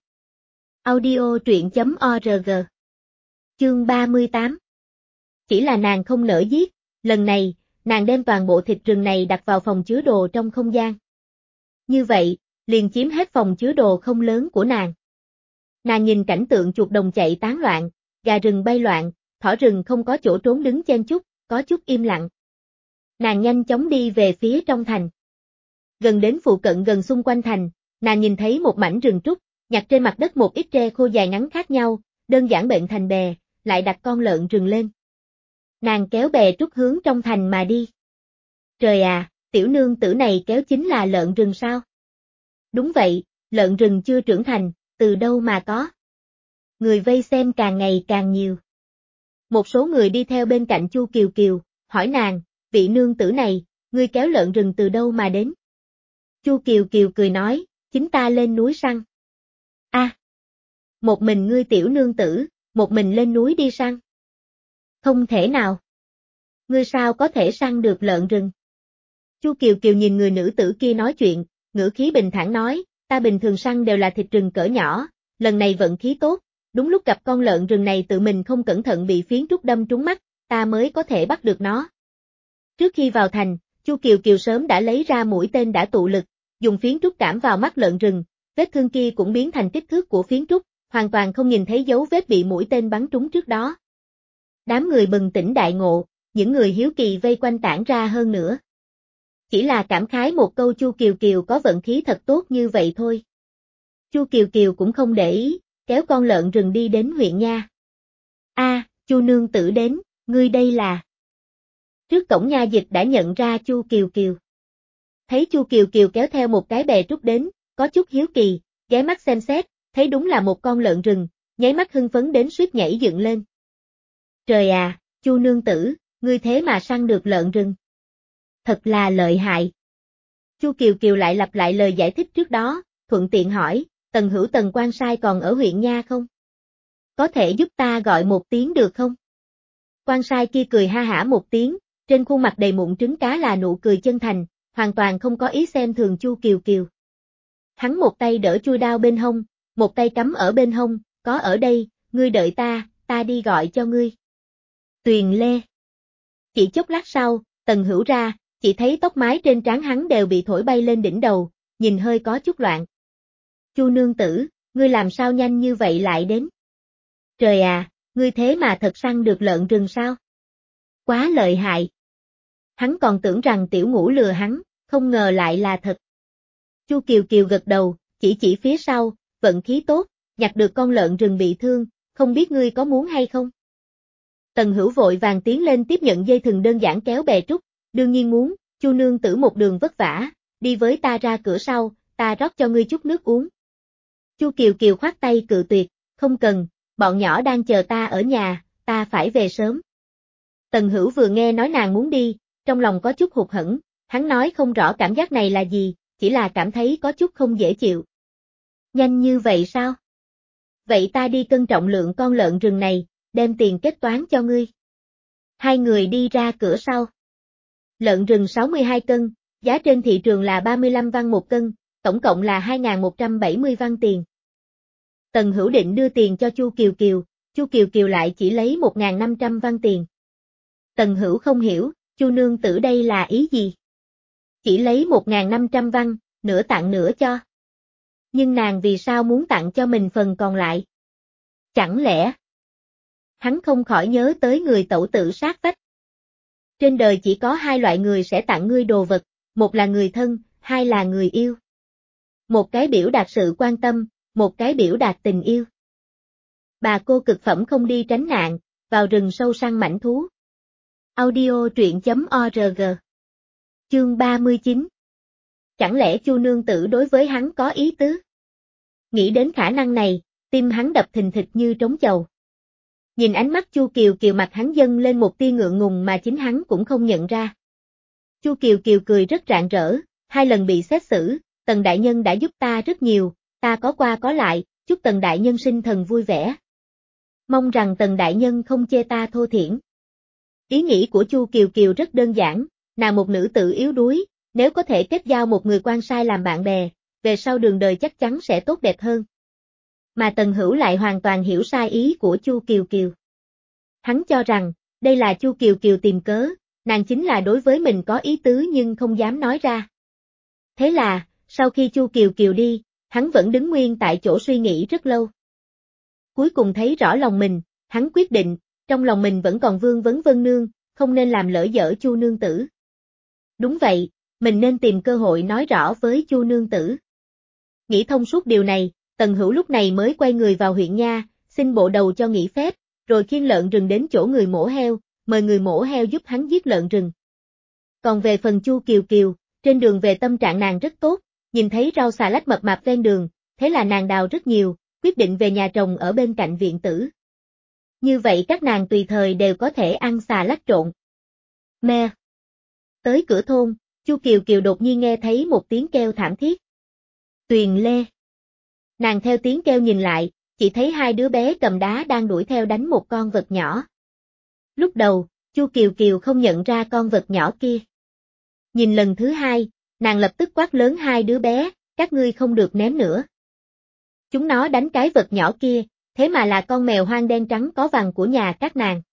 Audio truyện chấm org. Chương ba mươi tám. Chỉ là nàng không nỡ giết, lần này, nàng đem toàn bộ thịt rừng này đặt vào phòng chứa đồ trong không gian. Như vậy, liền chiếm hết phòng chứa đồ không lớn của nàng. Nàng nhìn cảnh tượng chuột đồng chạy tán loạn, gà rừng bay loạn, thỏ rừng không có chỗ trốn đứng chen chúc, có chút im lặng. Nàng nhanh chóng đi về phía trong thành. Gần đến phụ cận gần xung quanh thành, nàng nhìn thấy một mảnh rừng trúc, nhặt trên mặt đất một ít tre khô dài ngắn khác nhau, đơn giản bệnh thành bè, lại đặt con lợn rừng lên. Nàng kéo bè trúc hướng trong thành mà đi. Trời à, tiểu nương tử này kéo chính là lợn rừng sao? Đúng vậy, lợn rừng chưa trưởng thành, từ đâu mà có? Người vây xem càng ngày càng nhiều. Một số người đi theo bên cạnh Chu Kiều Kiều, hỏi nàng, vị nương tử này, ngươi kéo lợn rừng từ đâu mà đến? Chu Kiều Kiều cười nói, chính ta lên núi săn. A, Một mình ngươi tiểu nương tử, một mình lên núi đi săn. Không thể nào. Ngươi sao có thể săn được lợn rừng? Chu Kiều Kiều nhìn người nữ tử kia nói chuyện, ngữ khí bình thản nói, ta bình thường săn đều là thịt rừng cỡ nhỏ, lần này vận khí tốt, đúng lúc gặp con lợn rừng này tự mình không cẩn thận bị phiến trúc đâm trúng mắt, ta mới có thể bắt được nó. Trước khi vào thành, Chu Kiều Kiều sớm đã lấy ra mũi tên đã tụ lực, dùng phiến trúc cảm vào mắt lợn rừng, vết thương kia cũng biến thành kích thước của phiến trúc, hoàn toàn không nhìn thấy dấu vết bị mũi tên bắn trúng trước đó. Đám người bừng tỉnh đại ngộ, những người hiếu kỳ vây quanh tản ra hơn nữa. Chỉ là cảm khái một câu Chu Kiều Kiều có vận khí thật tốt như vậy thôi. Chu Kiều Kiều cũng không để ý, kéo con lợn rừng đi đến huyện nha. A, Chu nương tử đến, ngươi đây là. Trước cổng nha dịch đã nhận ra Chu Kiều Kiều. Thấy Chu Kiều Kiều kéo theo một cái bè trúc đến, có chút hiếu kỳ, ghé mắt xem xét, thấy đúng là một con lợn rừng, nháy mắt hưng phấn đến suýt nhảy dựng lên. Trời à, Chu nương tử, ngươi thế mà săn được lợn rừng. Thật là lợi hại. Chu Kiều Kiều lại lặp lại lời giải thích trước đó, thuận tiện hỏi, Tần Hữu Tần quan sai còn ở huyện nha không? Có thể giúp ta gọi một tiếng được không? Quan sai kia cười ha hả một tiếng, trên khuôn mặt đầy mụn trứng cá là nụ cười chân thành, hoàn toàn không có ý xem thường Chu Kiều Kiều. Hắn một tay đỡ chui đao bên hông, một tay cắm ở bên hông, có ở đây, ngươi đợi ta, ta đi gọi cho ngươi. Tuyền Lê. Chỉ chốc lát sau, Tần Hữu ra, chỉ thấy tóc mái trên trán hắn đều bị thổi bay lên đỉnh đầu, nhìn hơi có chút loạn. Chu nương tử, ngươi làm sao nhanh như vậy lại đến? Trời à, ngươi thế mà thật săn được lợn rừng sao? Quá lợi hại. Hắn còn tưởng rằng tiểu ngũ lừa hắn, không ngờ lại là thật. Chu Kiều Kiều gật đầu, chỉ chỉ phía sau, vận khí tốt, nhặt được con lợn rừng bị thương, không biết ngươi có muốn hay không? Tần Hữu vội vàng tiến lên tiếp nhận dây thừng đơn giản kéo bè trúc, đương nhiên muốn, Chu nương tử một đường vất vả, đi với ta ra cửa sau, ta rót cho ngươi chút nước uống. Chu Kiều Kiều khoát tay cự tuyệt, không cần, bọn nhỏ đang chờ ta ở nhà, ta phải về sớm. Tần Hữu vừa nghe nói nàng muốn đi, trong lòng có chút hụt hẫng, hắn nói không rõ cảm giác này là gì, chỉ là cảm thấy có chút không dễ chịu. Nhanh như vậy sao? Vậy ta đi cân trọng lượng con lợn rừng này, đem tiền kết toán cho ngươi. Hai người đi ra cửa sau. Lợn rừng sáu mươi hai cân, giá trên thị trường là ba mươi lăm văn một cân, tổng cộng là hai nghìn một trăm bảy mươi văn tiền. Tần Hữu định đưa tiền cho Chu Kiều Kiều, Chu Kiều Kiều lại chỉ lấy một nghìn năm trăm văn tiền. Tần Hữu không hiểu, Chu nương tử đây là ý gì? Chỉ lấy một nghìn năm trăm văn, nửa tặng nửa cho. Nhưng nàng vì sao muốn tặng cho mình phần còn lại? Chẳng lẽ? Hắn không khỏi nhớ tới người tẩu tử sát vách. Trên đời chỉ có hai loại người sẽ tặng ngươi đồ vật, một là người thân, hai là người yêu. Một cái biểu đạt sự quan tâm, một cái biểu đạt tình yêu. Bà cô cực phẩm không đi tránh nạn, vào rừng sâu săn mãnh thú. Audio truyện chấm org. Chương ba mươi chín. Chẳng lẽ Chu nương tử đối với hắn có ý tứ? Nghĩ đến khả năng này, tim hắn đập thình thịch như trống chầu. Nhìn ánh mắt Chu Kiều Kiều mặt hắn dâng lên một tia ngượng ngùng mà chính hắn cũng không nhận ra. Chu Kiều Kiều cười rất rạng rỡ, hai lần bị xét xử, Tần đại nhân đã giúp ta rất nhiều, ta có qua có lại, chúc Tần đại nhân sinh thần vui vẻ. Mong rằng Tần đại nhân không chê ta thô thiển. Ý nghĩ của Chu Kiều Kiều rất đơn giản, nàng một nữ tử yếu đuối, nếu có thể kết giao một người quan sai làm bạn bè, về sau đường đời chắc chắn sẽ tốt đẹp hơn. Mà Tần Hữu lại hoàn toàn hiểu sai ý của Chu Kiều Kiều. Hắn cho rằng, đây là Chu Kiều Kiều tìm cớ, nàng chính là đối với mình có ý tứ nhưng không dám nói ra. Thế là, sau khi Chu Kiều Kiều đi, hắn vẫn đứng nguyên tại chỗ suy nghĩ rất lâu. Cuối cùng thấy rõ lòng mình, hắn quyết định, trong lòng mình vẫn còn vương vấn Vân Nương, không nên làm lỡ dở Chu nương tử. Đúng vậy, mình nên tìm cơ hội nói rõ với Chu nương tử. Nghĩ thông suốt điều này, Tần Hữu lúc này mới quay người vào huyện nha, xin bộ đầu cho nghỉ phép, rồi khiêng lợn rừng đến chỗ người mổ heo, mời người mổ heo giúp hắn giết lợn rừng. Còn về phần Chu Kiều Kiều, trên đường về tâm trạng nàng rất tốt, nhìn thấy rau xà lách mập mạp ven đường, thế là nàng đào rất nhiều, quyết định về nhà trồng ở bên cạnh viện tử. Như vậy các nàng tùy thời đều có thể ăn xà lách trộn. Me. Tới cửa thôn, Chu Kiều Kiều đột nhiên nghe thấy một tiếng kêu thảm thiết. Tuyền Lê. Nàng theo tiếng kêu nhìn lại, chỉ thấy hai đứa bé cầm đá đang đuổi theo đánh một con vật nhỏ. Lúc đầu, Chu Kiều Kiều không nhận ra con vật nhỏ kia. Nhìn lần thứ hai, nàng lập tức quát lớn hai đứa bé, các ngươi không được ném nữa. Chúng nó đánh cái vật nhỏ kia, thế mà là con mèo hoang đen trắng có vằn của nhà các nàng.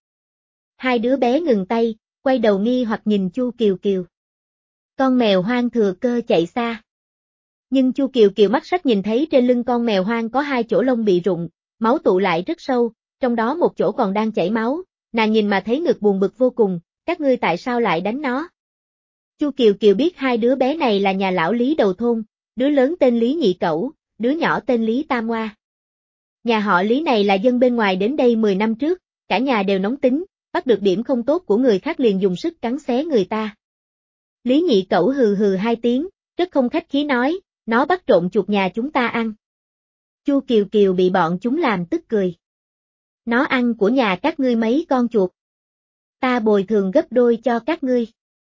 Hai đứa bé ngừng tay, quay đầu nghi hoặc nhìn Chu Kiều Kiều. Con mèo hoang thừa cơ chạy xa. Nhưng Chu Kiều Kiều mắt sắc nhìn thấy trên lưng con mèo hoang có hai chỗ lông bị rụng, máu tụ lại rất sâu, trong đó một chỗ còn đang chảy máu, nàng nhìn mà thấy ngực buồn bực vô cùng, các ngươi tại sao lại đánh nó? Chu Kiều Kiều biết hai đứa bé này là nhà lão Lý đầu thôn, đứa lớn tên Lý Nhị Cẩu, đứa nhỏ tên Lý Tam Hoa. Nhà họ Lý này là dân bên ngoài đến đây mười năm trước, cả nhà đều nóng tính, bắt được điểm không tốt của người khác liền dùng sức cắn xé người ta. Lý Nhị Cẩu hừ hừ hai tiếng, rất không khách khí nói, nó bắt trộm chuột nhà chúng ta ăn. Chu Kiều Kiều bị bọn chúng làm tức cười. Nó ăn của nhà các ngươi mấy con chuột. Ta bồi thường gấp đôi cho các ngươi.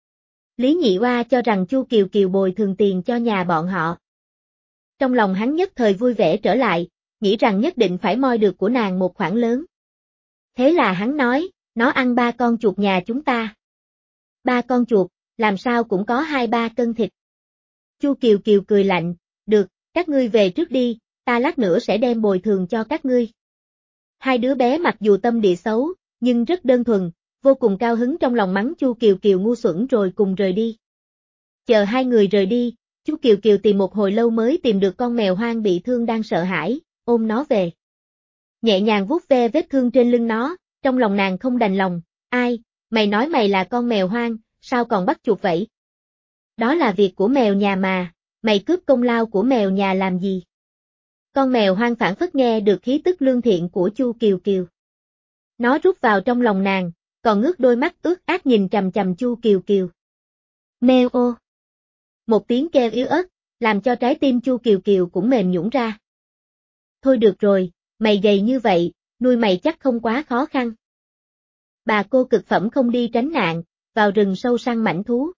Lý Nhị Hoa cho rằng Chu Kiều Kiều bồi thường tiền cho nhà bọn họ. Trong lòng hắn nhất thời vui vẻ trở lại, nghĩ rằng nhất định phải moi được của nàng một khoản lớn. Thế là hắn nói, nó ăn ba con chuột nhà chúng ta. Ba con chuột, làm sao cũng có hai ba cân thịt. Chu Kiều Kiều cười lạnh, được, các ngươi về trước đi, ta lát nữa sẽ đem bồi thường cho các ngươi. Hai đứa bé mặc dù tâm địa xấu, nhưng rất đơn thuần, vô cùng cao hứng trong lòng mắng Chu Kiều Kiều ngu xuẩn rồi cùng rời đi. Chờ hai người rời đi, Chu Kiều Kiều tìm một hồi lâu mới tìm được con mèo hoang bị thương đang sợ hãi, ôm nó về. Nhẹ nhàng vuốt ve vết thương trên lưng nó, trong lòng nàng không đành lòng, ai, mày nói mày là con mèo hoang, sao còn bắt chuột vậy? Đó là việc của mèo nhà mà, mày cướp công lao của mèo nhà làm gì? Con mèo hoang phản phất nghe được khí tức lương thiện của Chu Kiều Kiều. Nó rút vào trong lòng nàng, còn ngước đôi mắt ướt át nhìn chằm chằm Chu Kiều Kiều. Meo ô. Một tiếng kêu yếu ớt, làm cho trái tim Chu Kiều Kiều cũng mềm nhũn ra. Thôi được rồi, mày gầy như vậy, nuôi mày chắc không quá khó khăn. Bà cô cực phẩm không đi tránh nạn, vào rừng sâu săn mãnh thú.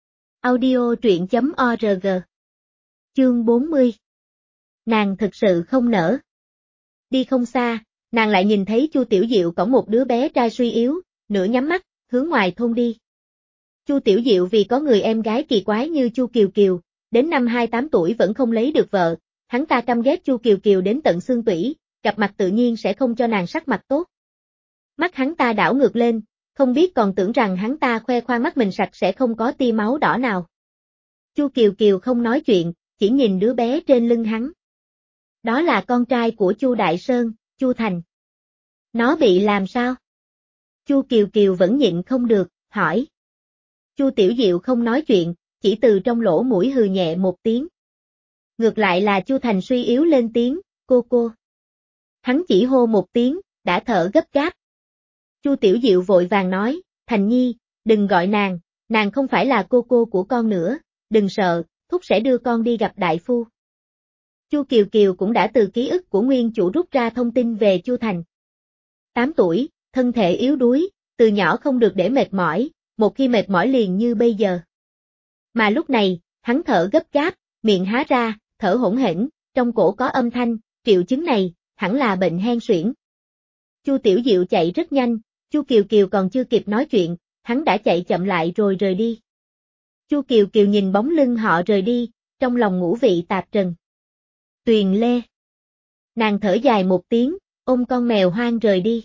Audio truyện chấm org. Chương bốn mươi. Nàng thực sự không nỡ. Đi không xa, nàng lại nhìn thấy Chu Tiểu Diệu cõng một đứa bé trai suy yếu, nửa nhắm mắt, hướng ngoài thôn đi. Chu Tiểu Diệu vì có người em gái kỳ quái như Chu Kiều Kiều, đến năm hai mươi tám tuổi vẫn không lấy được vợ, hắn ta căm ghét Chu Kiều Kiều đến tận xương tủy, gặp mặt tự nhiên sẽ không cho nàng sắc mặt tốt. Mắt hắn ta đảo ngược lên, không biết còn tưởng rằng hắn ta khoe khoang mắt mình sạch sẽ không có tia máu đỏ nào. Chu Kiều Kiều không nói chuyện, chỉ nhìn đứa bé trên lưng hắn. Đó là con trai của Chu Đại Sơn, Chu Thành. Nó bị làm sao? Chu Kiều Kiều vẫn nhịn không được, hỏi. Chu Tiểu Diệu không nói chuyện, chỉ từ trong lỗ mũi hừ nhẹ một tiếng. Ngược lại là Chu Thành suy yếu lên tiếng, cô cô. Hắn chỉ hô một tiếng, đã thở gấp gáp. Chu Tiểu Diệu vội vàng nói, Thành Nhi, đừng gọi nàng, nàng không phải là cô cô của con nữa, đừng sợ, thúc sẽ đưa con đi gặp đại phu. Chu Kiều Kiều cũng đã từ ký ức của nguyên chủ rút ra thông tin về Chu Thành. tám tuổi, thân thể yếu đuối, từ nhỏ không được để mệt mỏi, một khi mệt mỏi liền như bây giờ. Mà lúc này, hắn thở gấp gáp, miệng há ra, thở hỗn hển, trong cổ có âm thanh, triệu chứng này, hẳn là bệnh hen suyễn. Chu Tiểu Diệu chạy rất nhanh, Chu Kiều Kiều còn chưa kịp nói chuyện, hắn đã chạy chậm lại rồi rời đi. Chu Kiều Kiều nhìn bóng lưng họ rời đi, trong lòng ngũ vị tạp trần. Tuyền Lê. Nàng thở dài một tiếng, ôm con mèo hoang rời đi.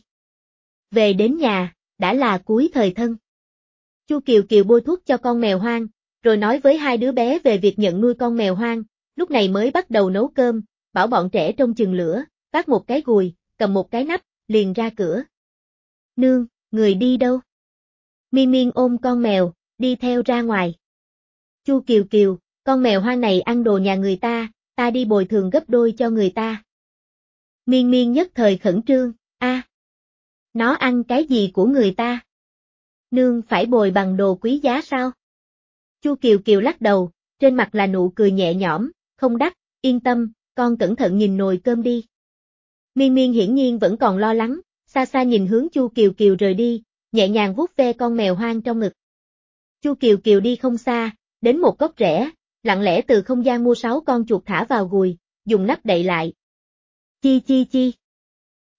Về đến nhà, đã là cuối thời thân. Chu Kiều Kiều bôi thuốc cho con mèo hoang, rồi nói với hai đứa bé về việc nhận nuôi con mèo hoang, lúc này mới bắt đầu nấu cơm, bảo bọn trẻ trông chừng lửa, vác một cái gùi, cầm một cái nắp, liền ra cửa. Nương, người đi đâu? Miên Miên ôm con mèo, đi theo ra ngoài. Chu Kiều Kiều, con mèo hoang này ăn đồ nhà người ta, ta đi bồi thường gấp đôi cho người ta. Miên Miên nhất thời khẩn trương, a, à, nó ăn cái gì của người ta? Nương phải bồi bằng đồ quý giá sao? Chu Kiều Kiều lắc đầu, trên mặt là nụ cười nhẹ nhõm, không đắt, yên tâm, con cẩn thận nhìn nồi cơm đi. Miên Miên hiển nhiên vẫn còn lo lắng, xa xa nhìn hướng Chu Kiều Kiều rời đi, nhẹ nhàng vuốt ve con mèo hoang trong ngực. Chu Kiều Kiều đi không xa, đến một góc rẽ, lặng lẽ từ không gian mua sáu con chuột thả vào gùi, dùng nắp đậy lại. Chi chi chi.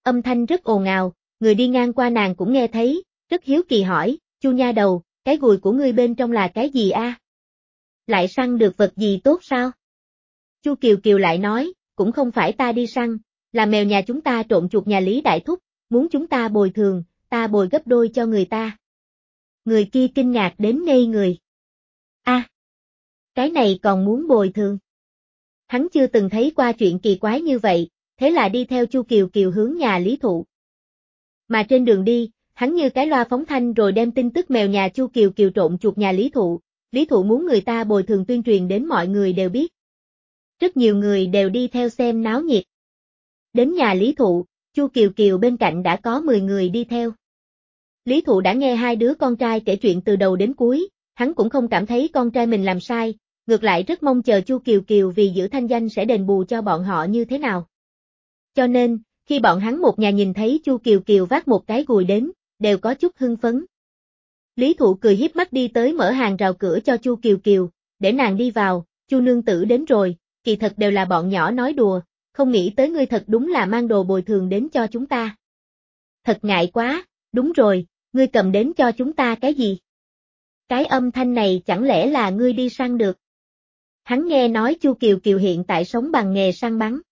Âm thanh rất ồn ào, người đi ngang qua nàng cũng nghe thấy, rất hiếu kỳ hỏi, Chu nha đầu, cái gùi của ngươi bên trong là cái gì a? Lại săn được vật gì tốt sao? Chu Kiều Kiều lại nói, cũng không phải ta đi săn, là mèo nhà chúng ta trộn chuột nhà Lý Đại Thúc, muốn chúng ta bồi thường, ta bồi gấp đôi cho người ta. Người kia kinh ngạc đến ngây người. A, à, cái này còn muốn bồi thường. Hắn chưa từng thấy qua chuyện kỳ quái như vậy, thế là đi theo Chu Kiều Kiều hướng nhà Lý Thụ. Mà trên đường đi, hắn như cái loa phóng thanh rồi đem tin tức mèo nhà Chu Kiều Kiều trộn chuột nhà Lý Thụ, Lý Thụ muốn người ta bồi thường tuyên truyền đến mọi người đều biết. Rất nhiều người đều đi theo xem náo nhiệt. Đến nhà Lý Thụ, Chu Kiều Kiều bên cạnh đã có mười người đi theo. Lý Thụ đã nghe hai đứa con trai kể chuyện từ đầu đến cuối, hắn cũng không cảm thấy con trai mình làm sai, ngược lại rất mong chờ Chu Kiều Kiều vì giữ thanh danh sẽ đền bù cho bọn họ như thế nào. Cho nên, khi bọn hắn một nhà nhìn thấy Chu Kiều Kiều vác một cái gùi đến, đều có chút hưng phấn. Lý Thụ cười hiếp mắt đi tới mở hàng rào cửa cho Chu Kiều Kiều, để nàng đi vào, Chu nương tử đến rồi, kỳ thật đều là bọn nhỏ nói đùa, không nghĩ tới ngươi thật đúng là mang đồ bồi thường đến cho chúng ta. Thật ngại quá, đúng rồi, ngươi cầm đến cho chúng ta cái gì? Cái âm thanh này chẳng lẽ là ngươi đi săn được? Hắn nghe nói Chu Kiều Kiều hiện tại sống bằng nghề săn bắn.